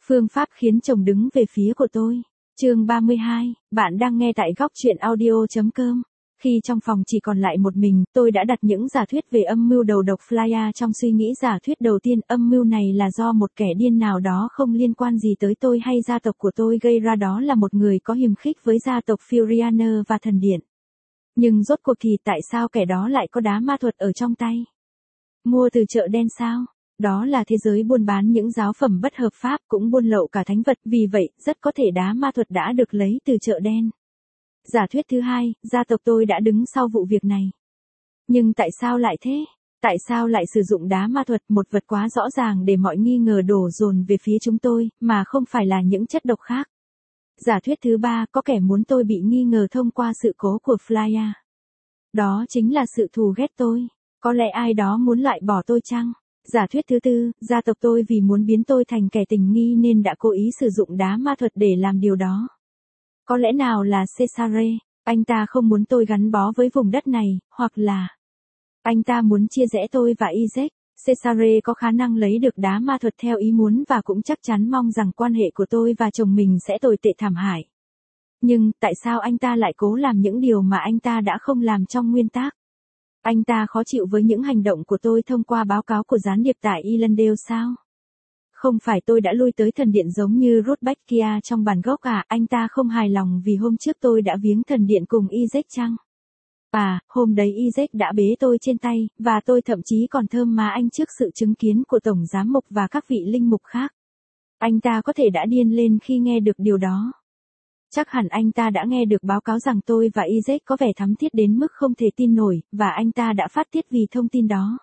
Phương pháp khiến chồng đứng về phía của tôi. Chương 32, bạn đang nghe tại góc truyện audio.com. Khi trong phòng chỉ còn lại một mình, tôi đã đặt những giả thuyết về âm mưu đầu độc Flya trong suy nghĩ. Giả thuyết đầu tiên, âm mưu này là do một kẻ điên nào đó không liên quan gì tới tôi hay gia tộc của tôi gây ra, đó là một người có hiềm khích với gia tộc Furianer và thần điện. Nhưng rốt cuộc thì tại sao kẻ đó lại có đá ma thuật ở trong tay? Mua từ chợ đen sao? Đó là thế giới buôn bán những giáo phẩm bất hợp pháp, cũng buôn lậu cả thánh vật, vì vậy, rất có thể đá ma thuật đã được lấy từ chợ đen. Giả thuyết thứ hai, gia tộc tôi đã đứng sau vụ việc này. Nhưng tại sao lại thế? Tại sao lại sử dụng đá ma thuật, một vật quá rõ ràng để mọi nghi ngờ đổ dồn về phía chúng tôi, mà không phải là những chất độc khác? Giả thuyết thứ ba, có kẻ muốn tôi bị nghi ngờ thông qua sự cố của Flya. Đó chính là sự thù ghét tôi. Có lẽ ai đó muốn loại bỏ tôi chăng? Giả thuyết thứ tư, gia tộc tôi vì muốn biến tôi thành kẻ tình nghi nên đã cố ý sử dụng đá ma thuật để làm điều đó. Có lẽ nào là Cesare, anh ta không muốn tôi gắn bó với vùng đất này, hoặc là anh ta muốn chia rẽ tôi và Isaac. Cesare có khả năng lấy được đá ma thuật theo ý muốn và cũng chắc chắn mong rằng quan hệ của tôi và chồng mình sẽ tồi tệ thảm hại. Nhưng, tại sao anh ta lại cố làm những điều mà anh ta đã không làm trong nguyên tắc? Anh ta khó chịu với những hành động của tôi thông qua báo cáo của gián điệp tại Elandale sao? Không phải tôi đã lui tới thần điện giống như Rudbeckia trong bản gốc à? Anh ta không hài lòng vì hôm trước tôi đã viếng thần điện cùng Isaac chăng? À, hôm đấy Isaac đã bế tôi trên tay, và tôi thậm chí còn thơm má anh trước sự chứng kiến của tổng giám mục và các vị linh mục khác. Anh ta có thể đã điên lên khi nghe được điều đó. Chắc hẳn anh ta đã nghe được báo cáo rằng tôi và Isaac có vẻ thắm thiết đến mức không thể tin nổi, và anh ta đã phát tiết vì thông tin đó.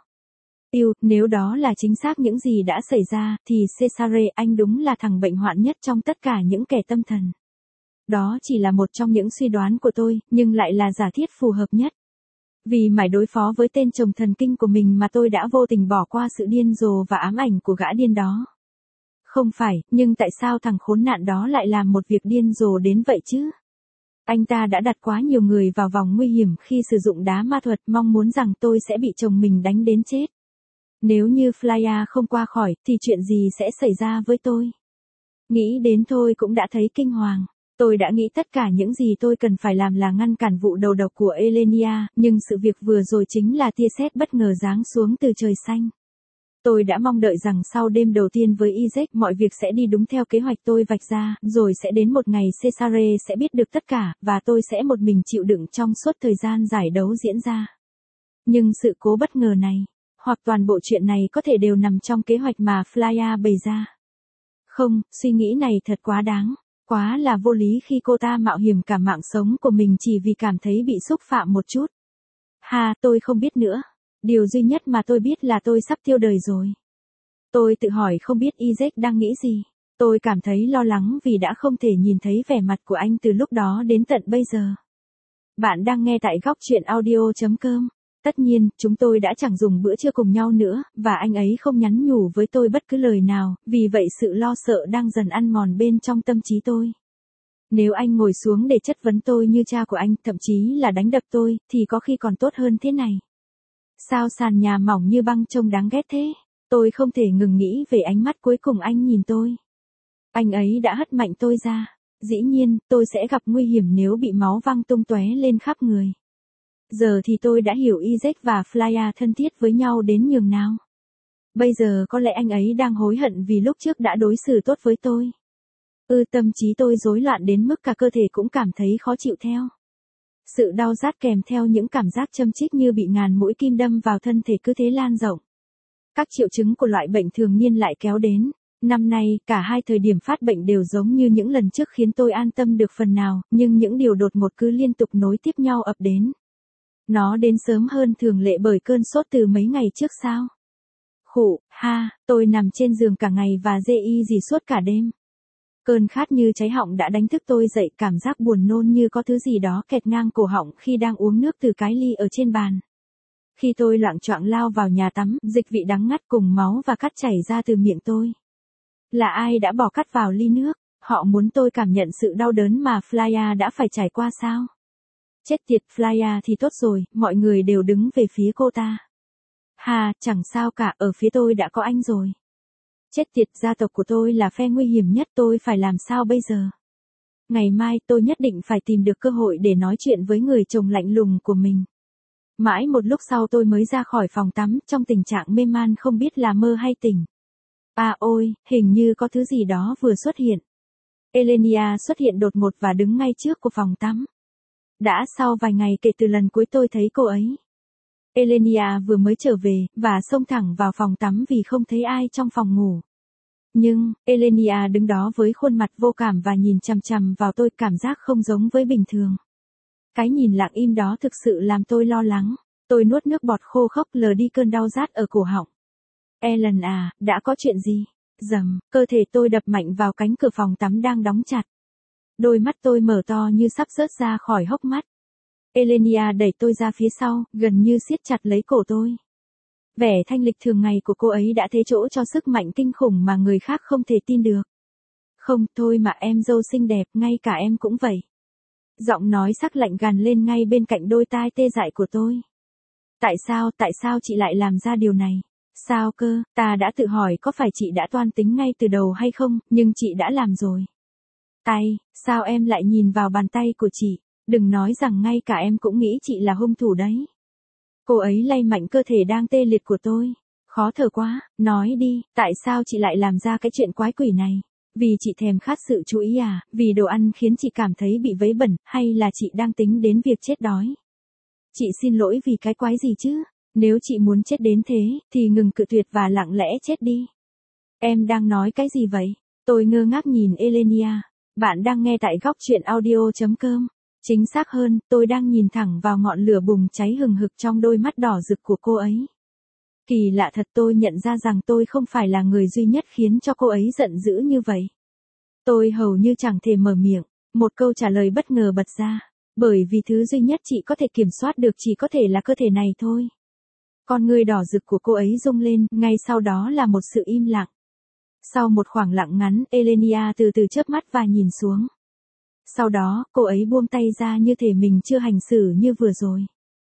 Nếu đó là chính xác những gì đã xảy ra, thì Cesare, anh đúng là thằng bệnh hoạn nhất trong tất cả những kẻ tâm thần. Đó chỉ là một trong những suy đoán của tôi, nhưng lại là giả thiết phù hợp nhất. Vì mải đối phó với tên chồng thần kinh của mình mà tôi đã vô tình bỏ qua sự điên rồ và ám ảnh của gã điên đó. Không phải, nhưng tại sao thằng khốn nạn đó lại làm một việc điên rồ đến vậy chứ? Anh ta đã đặt quá nhiều người vào vòng nguy hiểm khi sử dụng đá ma thuật, mong muốn rằng tôi sẽ bị chồng mình đánh đến chết. Nếu như Flya không qua khỏi, thì chuyện gì sẽ xảy ra với tôi? Nghĩ đến thôi cũng đã thấy kinh hoàng. Tôi đã nghĩ tất cả những gì tôi cần phải làm là ngăn cản vụ đầu độc của Elenia, nhưng sự việc vừa rồi chính là tia sét bất ngờ giáng xuống từ trời xanh. Tôi đã mong đợi rằng sau đêm đầu tiên với Isaac mọi việc sẽ đi đúng theo kế hoạch tôi vạch ra, rồi sẽ đến một ngày Cesare sẽ biết được tất cả, và tôi sẽ một mình chịu đựng trong suốt thời gian giải đấu diễn ra. Nhưng sự cố bất ngờ này, hoặc toàn bộ chuyện này có thể đều nằm trong kế hoạch mà Flya bày ra. Không, suy nghĩ này thật quá đáng, quá là vô lý khi cô ta mạo hiểm cả mạng sống của mình chỉ vì cảm thấy bị xúc phạm một chút. Tôi không biết nữa. Điều duy nhất mà tôi biết là tôi sắp tiêu đời rồi. Tôi tự hỏi không biết Isaac đang nghĩ gì. Tôi cảm thấy lo lắng vì đã không thể nhìn thấy vẻ mặt của anh từ lúc đó đến tận bây giờ. Bạn đang nghe tại góc truyện audio.com. Tất nhiên, chúng tôi đã chẳng dùng bữa trưa cùng nhau nữa, và anh ấy không nhắn nhủ với tôi bất cứ lời nào, vì vậy sự lo sợ đang dần ăn mòn bên trong tâm trí tôi. Nếu anh ngồi xuống để chất vấn tôi như cha của anh, thậm chí là đánh đập tôi, thì có khi còn tốt hơn thế này. Sao sàn nhà mỏng như băng trông đáng ghét thế? Tôi không thể ngừng nghĩ về ánh mắt cuối cùng anh nhìn tôi. Anh ấy đã hất mạnh tôi ra. Dĩ nhiên, tôi sẽ gặp nguy hiểm nếu bị máu văng tung tóe lên khắp người. Giờ thì tôi đã hiểu Isaac và Flya thân thiết với nhau đến nhường nào. Bây giờ có lẽ anh ấy đang hối hận vì lúc trước đã đối xử tốt với tôi. Tâm trí tôi rối loạn đến mức cả cơ thể cũng cảm thấy khó chịu theo. Sự đau rát kèm theo những cảm giác châm chích như bị ngàn mũi kim đâm vào thân thể cứ thế lan rộng. Các triệu chứng của loại bệnh thường niên lại kéo đến. Năm nay, cả hai thời điểm phát bệnh đều giống như những lần trước khiến tôi an tâm được phần nào, nhưng những điều đột ngột cứ liên tục nối tiếp nhau ập đến. Nó đến sớm hơn thường lệ bởi cơn sốt từ mấy ngày trước sao? Tôi nằm trên giường cả ngày và dê y gì suốt cả đêm. Cơn khát như cháy họng đã đánh thức tôi dậy, cảm giác buồn nôn như có thứ gì đó kẹt ngang cổ họng khi đang uống nước từ cái ly ở trên bàn. Khi tôi loạng choạng lao vào nhà tắm, dịch vị đắng ngắt cùng máu và cát chảy ra từ miệng tôi. Là ai đã bỏ cát vào ly nước? Họ muốn tôi cảm nhận sự đau đớn mà Flya đã phải trải qua sao? Chết tiệt, Flya thì tốt rồi, mọi người đều đứng về phía cô ta. Chẳng sao cả, ở phía tôi đã có anh rồi. Chết tiệt, gia tộc của tôi là phe nguy hiểm nhất, tôi phải làm sao bây giờ? Ngày mai tôi nhất định phải tìm được cơ hội để nói chuyện với người chồng lạnh lùng của mình. Mãi một lúc sau tôi mới ra khỏi phòng tắm, trong tình trạng mê man không biết là mơ hay tỉnh. À ôi, hình như có thứ gì đó vừa xuất hiện. Elenia xuất hiện đột ngột và đứng ngay trước của phòng tắm. Đã sau vài ngày kể từ lần cuối tôi thấy cô ấy. Elenia vừa mới trở về, và xông thẳng vào phòng tắm vì không thấy ai trong phòng ngủ. Nhưng, Elenia đứng đó với khuôn mặt vô cảm và nhìn chằm chằm vào tôi, cảm giác không giống với bình thường. Cái nhìn lặng im đó thực sự làm tôi lo lắng. Tôi nuốt nước bọt khô khốc lờ đi cơn đau rát ở cổ họng. Ellen à, đã có chuyện gì? Rầm, cơ thể tôi đập mạnh vào cánh cửa phòng tắm đang đóng chặt. Đôi mắt tôi mở to như sắp rớt ra khỏi hốc mắt. Elenia đẩy tôi ra phía sau, gần như siết chặt lấy cổ tôi. Vẻ thanh lịch thường ngày của cô ấy đã thế chỗ cho sức mạnh kinh khủng mà người khác không thể tin được. Không, thôi mà em dâu xinh đẹp, ngay cả em cũng vậy. Giọng nói sắc lạnh gằn lên ngay bên cạnh đôi tai tê dại của tôi. Tại sao chị lại làm ra điều này? Sao cơ, ta đã tự hỏi có phải chị đã toan tính ngay từ đầu hay không, nhưng chị đã làm rồi. Sao em lại nhìn vào bàn tay của chị? Đừng nói rằng ngay cả em cũng nghĩ chị là hung thủ đấy. Cô ấy lay mạnh cơ thể đang tê liệt của tôi. Khó thở quá, nói đi, tại sao chị lại làm ra cái chuyện quái quỷ này? Vì chị thèm khát sự chú ý à, vì đồ ăn khiến chị cảm thấy bị vấy bẩn, hay là chị đang tính đến việc chết đói? Chị xin lỗi vì cái quái gì chứ? Nếu chị muốn chết đến thế, thì ngừng cự tuyệt và lặng lẽ chết đi. Em đang nói cái gì vậy? Tôi ngơ ngác nhìn Elenia. Bạn đang nghe tại góc truyện audio.com. Chính xác hơn, tôi đang nhìn thẳng vào ngọn lửa bùng cháy hừng hực trong đôi mắt đỏ rực của cô ấy. Kỳ lạ thật, tôi nhận ra rằng tôi không phải là người duy nhất khiến cho cô ấy giận dữ như vậy. Tôi hầu như chẳng thể mở miệng, một câu trả lời bất ngờ bật ra. Bởi vì thứ duy nhất chị có thể kiểm soát được chỉ có thể là cơ thể này thôi. Con ngươi đỏ rực của cô ấy rung lên, ngay sau đó là một sự im lặng. Sau một khoảng lặng ngắn, Elenia từ từ chớp mắt và nhìn xuống. Sau đó, cô ấy buông tay ra như thể mình chưa hành xử như vừa rồi.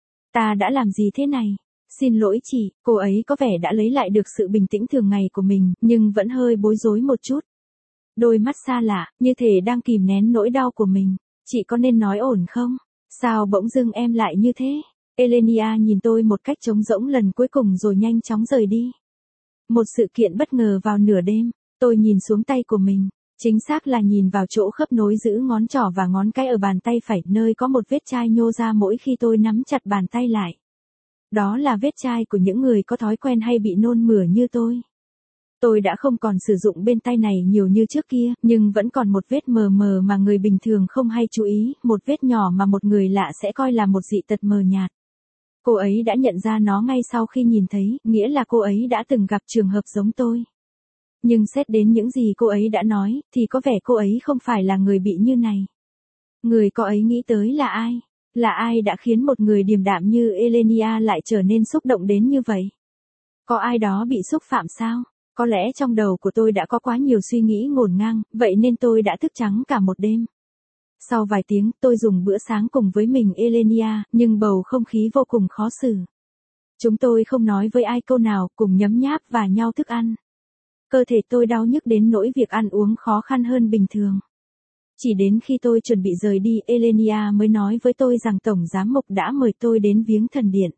Ta đã làm gì thế này? Xin lỗi chị, cô ấy có vẻ đã lấy lại được sự bình tĩnh thường ngày của mình, nhưng vẫn hơi bối rối một chút. Đôi mắt xa lạ, như thể đang kìm nén nỗi đau của mình. Chị có nên nói ổn không? Sao bỗng dưng em lại như thế? Elenia nhìn tôi một cách trống rỗng lần cuối cùng rồi nhanh chóng rời đi. Một sự kiện bất ngờ vào nửa đêm, tôi nhìn xuống tay của mình. Chính xác là nhìn vào chỗ khớp nối giữa ngón trỏ và ngón cái ở bàn tay phải, nơi có một vết chai nhô ra mỗi khi tôi nắm chặt bàn tay lại. Đó là vết chai của những người có thói quen hay bị nôn mửa như tôi. Tôi đã không còn sử dụng bên tay này nhiều như trước kia, nhưng vẫn còn một vết mờ mờ mà người bình thường không hay chú ý, một vết nhỏ mà một người lạ sẽ coi là một dị tật mờ nhạt. Cô ấy đã nhận ra nó ngay sau khi nhìn thấy, nghĩa là cô ấy đã từng gặp trường hợp giống tôi. Nhưng xét đến những gì cô ấy đã nói, thì có vẻ cô ấy không phải là người bị như này. Người cô ấy nghĩ tới là ai? Là ai đã khiến một người điềm đạm như Elenia lại trở nên xúc động đến như vậy? Có ai đó bị xúc phạm sao? Có lẽ trong đầu của tôi đã có quá nhiều suy nghĩ ngổn ngang, vậy nên tôi đã thức trắng cả một đêm. Sau vài tiếng, tôi dùng bữa sáng cùng với mình Elenia, nhưng bầu không khí vô cùng khó xử. Chúng tôi không nói với ai câu nào, cùng nhấm nháp và nhau thức ăn. Cơ thể tôi đau nhức đến nỗi việc ăn uống khó khăn hơn bình thường. Chỉ đến khi tôi chuẩn bị rời đi, Elenia mới nói với tôi rằng Tổng Giám mục đã mời tôi đến viếng thần điện.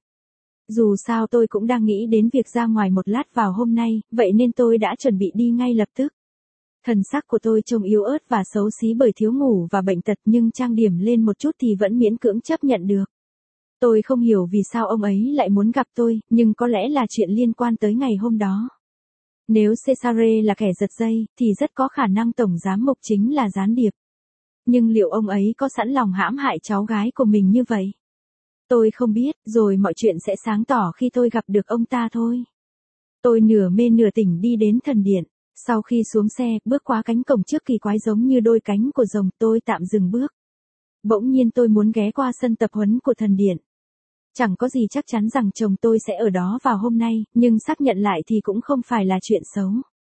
Dù sao tôi cũng đang nghĩ đến việc ra ngoài một lát vào hôm nay, vậy nên tôi đã chuẩn bị đi ngay lập tức. Thần sắc của tôi trông yếu ớt và xấu xí bởi thiếu ngủ và bệnh tật, nhưng trang điểm lên một chút thì vẫn miễn cưỡng chấp nhận được. Tôi không hiểu vì sao ông ấy lại muốn gặp tôi, nhưng có lẽ là chuyện liên quan tới ngày hôm đó. Nếu Cesare là kẻ giật dây, thì rất có khả năng Tổng Giám mục chính là gián điệp. Nhưng liệu ông ấy có sẵn lòng hãm hại cháu gái của mình như vậy? Tôi không biết, rồi mọi chuyện sẽ sáng tỏ khi tôi gặp được ông ta thôi. Tôi nửa mê nửa tỉnh đi đến thần điện. Sau khi xuống xe, bước qua cánh cổng trước kỳ quái giống như đôi cánh của rồng, tôi tạm dừng bước. Bỗng nhiên tôi muốn ghé qua sân tập huấn của thần điện. Chẳng có gì chắc chắn rằng chồng tôi sẽ ở đó vào hôm nay, nhưng xác nhận lại thì cũng không phải là chuyện xấu.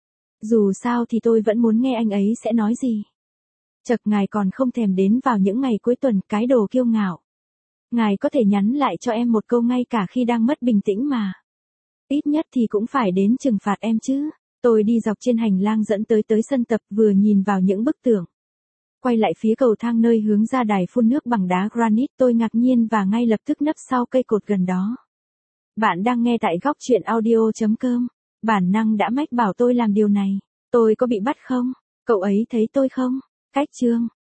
Dù sao thì tôi vẫn muốn nghe anh ấy sẽ nói gì. Chật, ngài còn không thèm đến vào những ngày cuối tuần, cái đồ kiêu ngạo. Ngài có thể nhắn lại cho em một câu ngay cả khi đang mất bình tĩnh mà. Ít nhất thì cũng phải đến trừng phạt em chứ. Tôi đi dọc trên hành lang dẫn tới sân tập, vừa nhìn vào những bức tượng. Quay lại phía cầu thang nơi hướng ra đài phun nước bằng đá granite, tôi ngạc nhiên và ngay lập tức nấp sau cây cột gần đó. Bạn đang nghe tại góc truyện audio.com. Bản năng đã mách bảo tôi làm điều này. Tôi có bị bắt không? Cậu ấy thấy tôi không? Cách chương